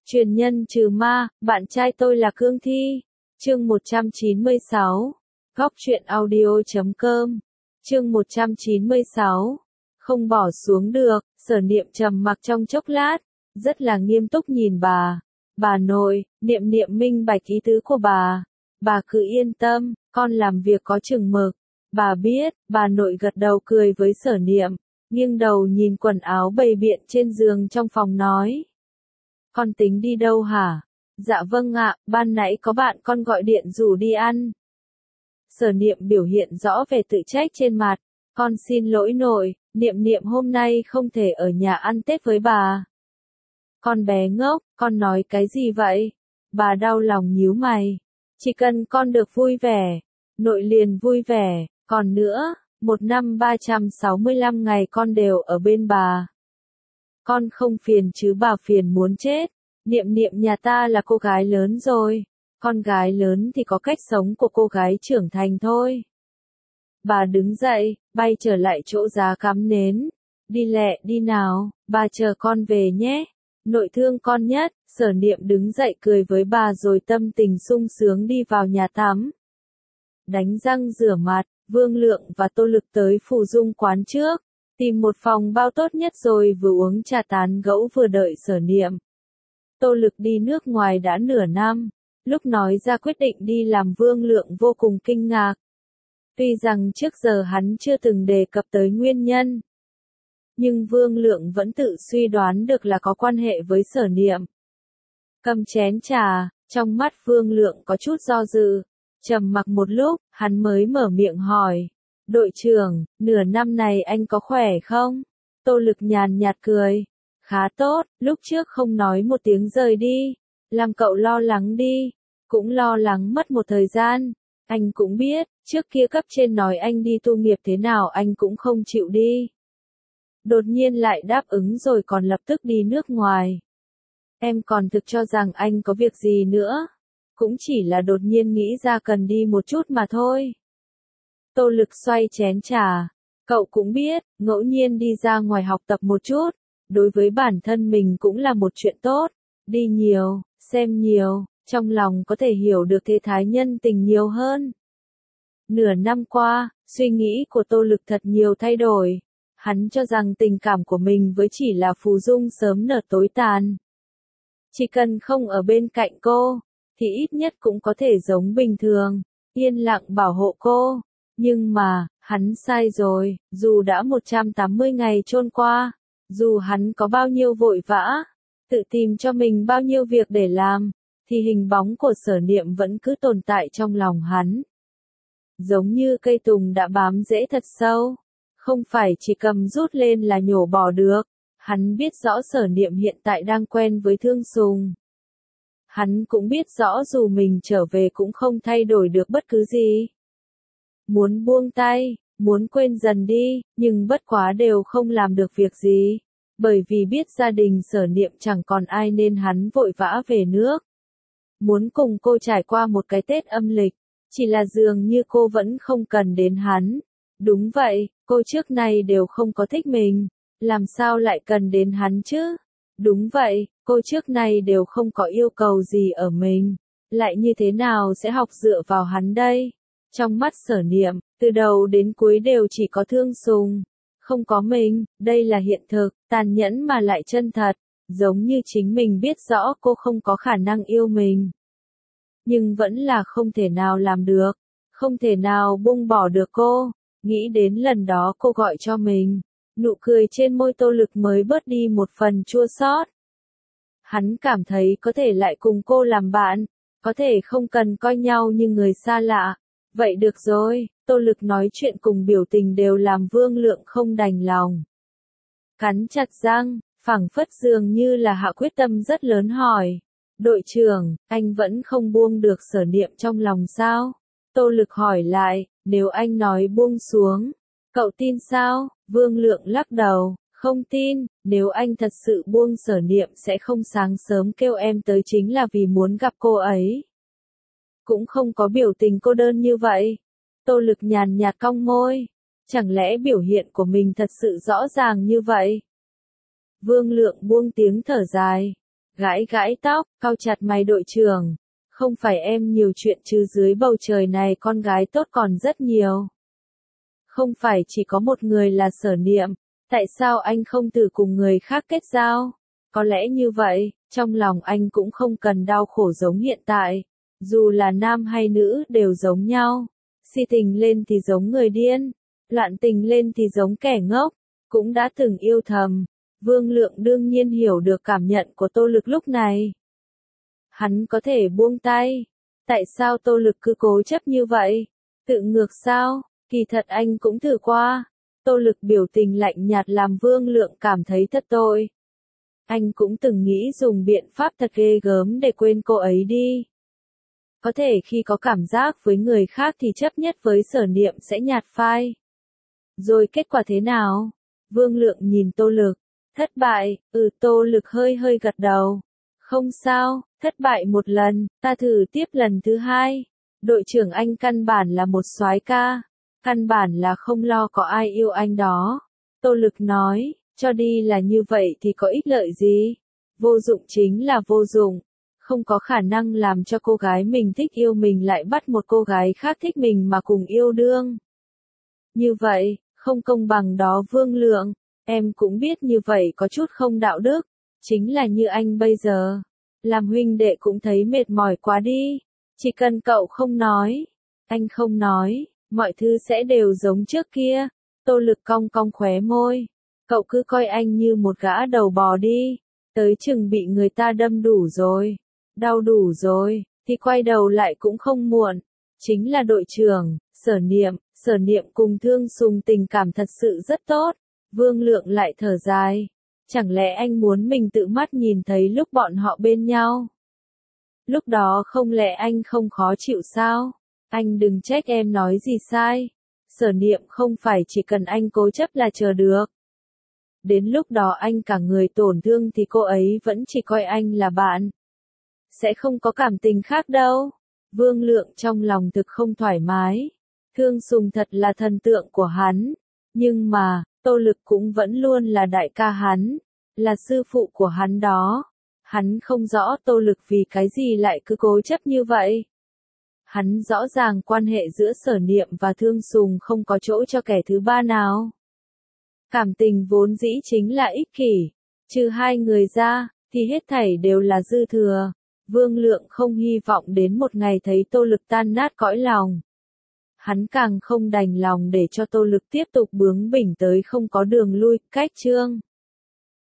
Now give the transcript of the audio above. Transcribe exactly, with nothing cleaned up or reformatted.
Truyền nhân trừ ma, bạn trai tôi là Cương Thi. Chương một trăm chín mươi sáu. Góc truyện audio chấm com. Chương một trăm chín mươi sáu. Không bỏ xuống được, Sở Niệm trầm mặc trong chốc lát, rất là nghiêm túc nhìn bà. Bà nội, Niệm Niệm minh bạch ý tứ của bà. Bà cứ yên tâm, con làm việc có chừng mực. Bà biết, bà nội gật đầu cười với Sở Niệm, nghiêng đầu nhìn quần áo bày biện trên giường trong phòng nói. Con tính đi đâu hả? Dạ vâng ạ, ban nãy có bạn con gọi điện rủ đi ăn. Sở Niệm biểu hiện rõ vẻ tự trách trên mặt. Con xin lỗi nội, Niệm Niệm hôm nay không thể ở nhà ăn Tết với bà. Con bé ngốc, con nói cái gì vậy? Bà đau lòng nhíu mày. Chỉ cần con được vui vẻ, nội liền vui vẻ, còn nữa, một năm ba trăm sáu mươi lăm ngày con đều ở bên bà. Con không phiền chứ bà phiền muốn chết. Niệm Niệm nhà ta là cô gái lớn rồi, con gái lớn thì có cách sống của cô gái trưởng thành thôi. Bà đứng dậy, bay trở lại chỗ giá cắm nến. Đi lẹ đi nào, bà chờ con về nhé. Nội thương con nhất. Sở Niệm đứng dậy cười với bà rồi tâm tình sung sướng đi vào nhà tắm. Đánh răng rửa mặt, Vương Lượng và Tô Lực tới Phù Dung quán trước, tìm một phòng bao tốt nhất rồi vừa uống trà tán gẫu vừa đợi Sở Niệm. Tô Lực đi nước ngoài đã nửa năm, lúc nói ra quyết định đi làm Vương Lượng vô cùng kinh ngạc. Tuy rằng trước giờ hắn chưa từng đề cập tới nguyên nhân, nhưng Vương Lượng vẫn tự suy đoán được là có quan hệ với Sở Niệm. Cầm chén trà, trong mắt Vương Lượng có chút do dự, trầm mặc một lúc, hắn mới mở miệng hỏi. Đội trưởng, nửa năm này anh có khỏe không? Tô Lực nhàn nhạt cười. Khá tốt, lúc trước không nói một tiếng rời đi, làm cậu lo lắng đi, cũng lo lắng mất một thời gian. Anh cũng biết, trước kia cấp trên nói anh đi tu nghiệp thế nào anh cũng không chịu đi. Đột nhiên lại đáp ứng rồi còn lập tức đi nước ngoài. Em còn thực cho rằng anh có việc gì nữa, cũng chỉ là đột nhiên nghĩ ra cần đi một chút mà thôi. Tô Lực xoay chén trà, cậu cũng biết, ngẫu nhiên đi ra ngoài học tập một chút, đối với bản thân mình cũng là một chuyện tốt. Đi nhiều, xem nhiều, trong lòng có thể hiểu được thế thái nhân tình nhiều hơn. Nửa năm qua, suy nghĩ của Tô Lực thật nhiều thay đổi. Hắn cho rằng tình cảm của mình với chỉ là Phù Dung sớm nở tối tàn. Chỉ cần không ở bên cạnh cô, thì ít nhất cũng có thể giống bình thường, yên lặng bảo hộ cô. Nhưng mà, hắn sai rồi, dù đã một trăm tám mươi ngày trôi qua, dù hắn có bao nhiêu vội vã, tự tìm cho mình bao nhiêu việc để làm, thì hình bóng của Sở Niệm vẫn cứ tồn tại trong lòng hắn. Giống như cây tùng đã bám rễ thật sâu, không phải chỉ cầm rút lên là nhổ bỏ được. Hắn biết rõ Sở Niệm hiện tại đang quen với Thương Sùng. Hắn cũng biết rõ dù mình trở về cũng không thay đổi được bất cứ gì. Muốn buông tay, muốn quên dần đi, nhưng bất quá đều không làm được việc gì. Bởi vì biết gia đình Sở Niệm chẳng còn ai nên hắn vội vã về nước. Muốn cùng cô trải qua một cái Tết âm lịch, chỉ là dường như cô vẫn không cần đến hắn. Đúng vậy, cô trước nay đều không có thích mình, làm sao lại cần đến hắn chứ? Đúng vậy, cô trước nay đều không có yêu cầu gì ở mình, lại như thế nào sẽ học dựa vào hắn đây? Trong mắt Sở Niệm, từ đầu đến cuối đều chỉ có Thương Sùng, không có mình. Đây là hiện thực, tàn nhẫn mà lại chân thật, giống như chính mình biết rõ cô không có khả năng yêu mình, nhưng vẫn là không thể nào làm được, không thể nào buông bỏ được cô. Nghĩ đến lần đó cô gọi cho mình, nụ cười trên môi Tô Lực mới bớt đi một phần chua xót. Hắn cảm thấy có thể lại cùng cô làm bạn, có thể không cần coi nhau như người xa lạ. Vậy được rồi. Tô Lực nói chuyện cùng biểu tình đều làm Vương Lượng không đành lòng. Cắn chặt răng, phảng phất dường như là hạ quyết tâm rất lớn hỏi. Đội trưởng, anh vẫn không buông được Sở Niệm trong lòng sao? Tô Lực hỏi lại, nếu anh nói buông xuống, cậu tin sao? Vương Lượng lắc đầu, không tin, nếu anh thật sự buông Sở Niệm sẽ không sáng sớm kêu em tới chính là vì muốn gặp cô ấy. Cũng không có biểu tình cô đơn như vậy. Tô Lực nhàn nhạt cong môi, chẳng lẽ biểu hiện của mình thật sự rõ ràng như vậy? Vương Lượng buông tiếng thở dài, Gãi gãi tóc, cau chặt mày đội trưởng. Không phải em nhiều chuyện chứ dưới bầu trời này con gái tốt còn rất nhiều. Không phải chỉ có một người là Sở Niệm, tại sao anh không thử cùng người khác kết giao? Có lẽ như vậy, trong lòng anh cũng không cần đau khổ giống hiện tại. Dù là nam hay nữ đều giống nhau. Si tình lên thì giống người điên, loạn tình lên thì giống kẻ ngốc. Cũng đã từng yêu thầm. Vương Lượng đương nhiên hiểu được cảm nhận của Tô Lực lúc này. Hắn có thể buông tay. Tại sao Tô Lực cứ cố chấp như vậy? Tự ngược sao? Kỳ thật anh cũng thử qua. Tô Lực biểu tình lạnh nhạt làm Vương Lượng cảm thấy thật tội. Anh cũng từng nghĩ dùng biện pháp thật ghê gớm để quên cô ấy đi. Có thể khi có cảm giác với người khác thì chấp nhất với Sở Niệm sẽ nhạt phai. Rồi kết quả thế nào? Vương Lượng nhìn Tô Lực. Thất bại, ừ Tô Lực hơi hơi gật đầu. Không sao, thất bại một lần, ta thử tiếp lần thứ hai. Đội trưởng anh căn bản là một soái ca. Căn bản là không lo có ai yêu anh đó. Tô Lực nói, cho đi là như vậy thì có ích lợi gì? Vô dụng chính là vô dụng. Không có khả năng làm cho cô gái mình thích yêu mình lại bắt một cô gái khác thích mình mà cùng yêu đương. Như vậy, không công bằng đó Vương Lượng. Em cũng biết như vậy có chút không đạo đức. Chính là như anh bây giờ. Làm huynh đệ cũng thấy mệt mỏi quá đi. Chỉ cần cậu không nói. Anh không nói. Mọi thứ sẽ đều giống trước kia. Tô Lực cong cong khóe môi. Cậu cứ coi anh như một gã đầu bò đi. Tới chừng bị người ta đâm đủ rồi. Đau đủ rồi. Thì quay đầu lại cũng không muộn. Chính là đội trưởng, Sở Niệm. Sở Niệm cùng Thương Sùng tình cảm thật sự rất tốt. Vương Lượng lại thở dài. Chẳng lẽ anh muốn mình tự mắt nhìn thấy lúc bọn họ bên nhau? Lúc đó không lẽ anh không khó chịu sao? Anh đừng trách em nói gì sai. Sở Niệm không phải chỉ cần anh cố chấp là chờ được. Đến lúc đó anh cả người tổn thương thì cô ấy vẫn chỉ coi anh là bạn. Sẽ không có cảm tình khác đâu. Vương Lượng trong lòng thực không thoải mái. Thương Sùng thật là thần tượng của hắn. Nhưng mà, Tô Lực cũng vẫn luôn là đại ca hắn. Là sư phụ của hắn đó. Hắn không rõ Tô Lực vì cái gì lại cứ cố chấp như vậy. Hắn rõ ràng quan hệ giữa Sở Niệm và Thương Sùng không có chỗ cho kẻ thứ ba nào. Cảm tình vốn dĩ chính là ích kỷ. Trừ hai người ra, thì hết thảy đều là dư thừa. Vương Lượng không hy vọng đến một ngày thấy Tô Lực tan nát cõi lòng. Hắn càng không đành lòng để cho Tô Lực tiếp tục bướng bỉnh tới không có đường lui, cách chương.